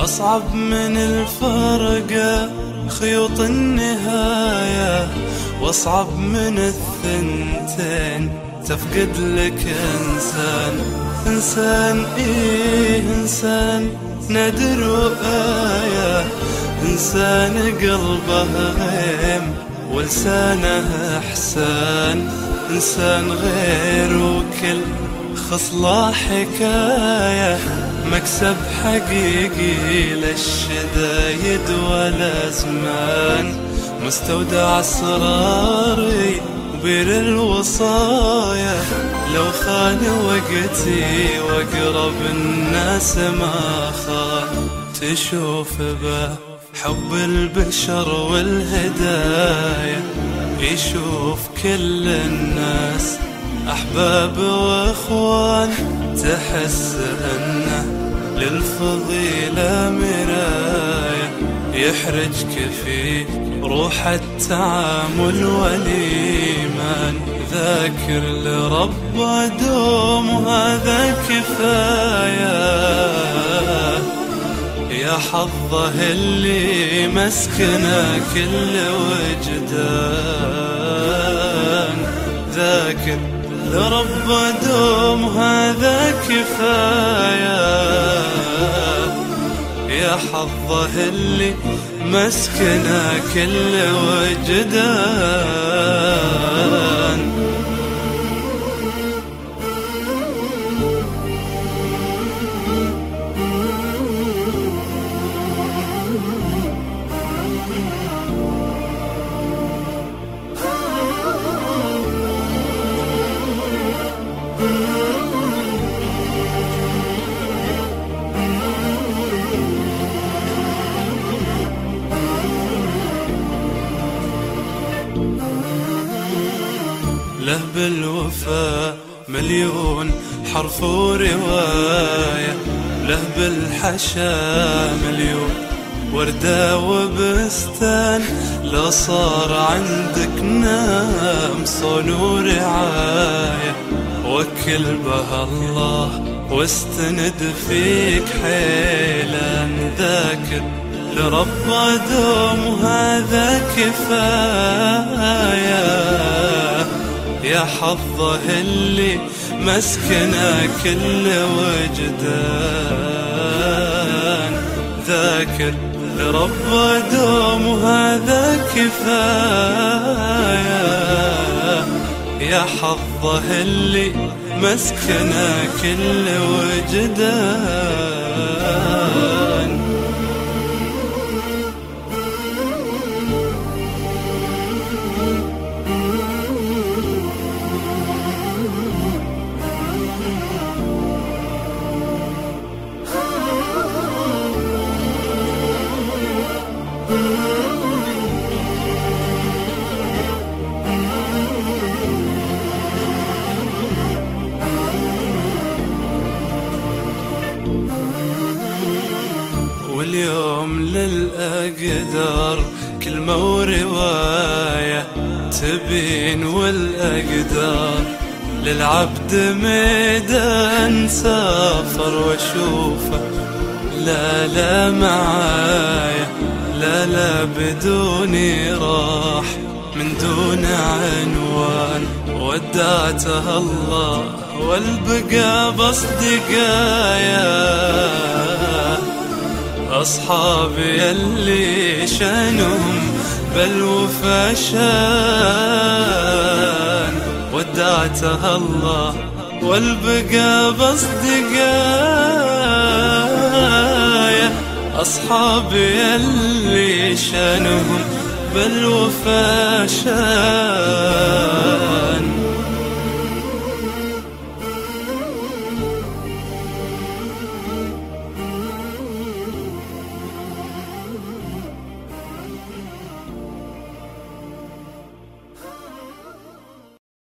أصعب من الفرقة خيوط النهاية، وأصعب من الثنتين تفقد لك إنسان إنسان نادر وآية، إنسان قلبه غيم ولسانه إحسان، إنسان غير وكل خصلة حكاية، مكسب حقيقي للشدايد والأزمان، مستودع أسراري وبير الوصايا، لو خان وقتي وأقرب الناس ما خان، تشوف به حب البشر والهدايا، يشوف كل الناس أحباب وإخوان، تحس أنه للفضيلة مراية، يحرجك في روح التعامل والإيمان، ذاكر لرب دوم هذا كفاية، يا حظه اللي مسكنه كل وجدان، ذاكر لرب دوم هذا كفاية، يا حظه اللي مسكنه كل وجدان. له بالوفا مليون حرف ورواية، له بالحشا مليون وردة وبستان، لا صار عندك نام صون ورعاية، وكل بها الله واستند فيك حيلا، ذاكر لرب دوم هذا كفاية، يا حظه اللي مسكنه كل وجدان، ذاكر لرب دوم هذا كفاية، يا حظه اللي مسكنه كل وجدان. واليوم للأقدار كلمة ورواية تبين، والأقدار للعبد ميدان سافر واشوفه لا معايا، لا بدوني راح من دون عنوان، ودعته الله والبقى بصدقايا، أصحابي اللي شانهم بالوفا شان، ودعته الله والبقى بصدقايا، أصحابي اللي شانهم بالوفا شان.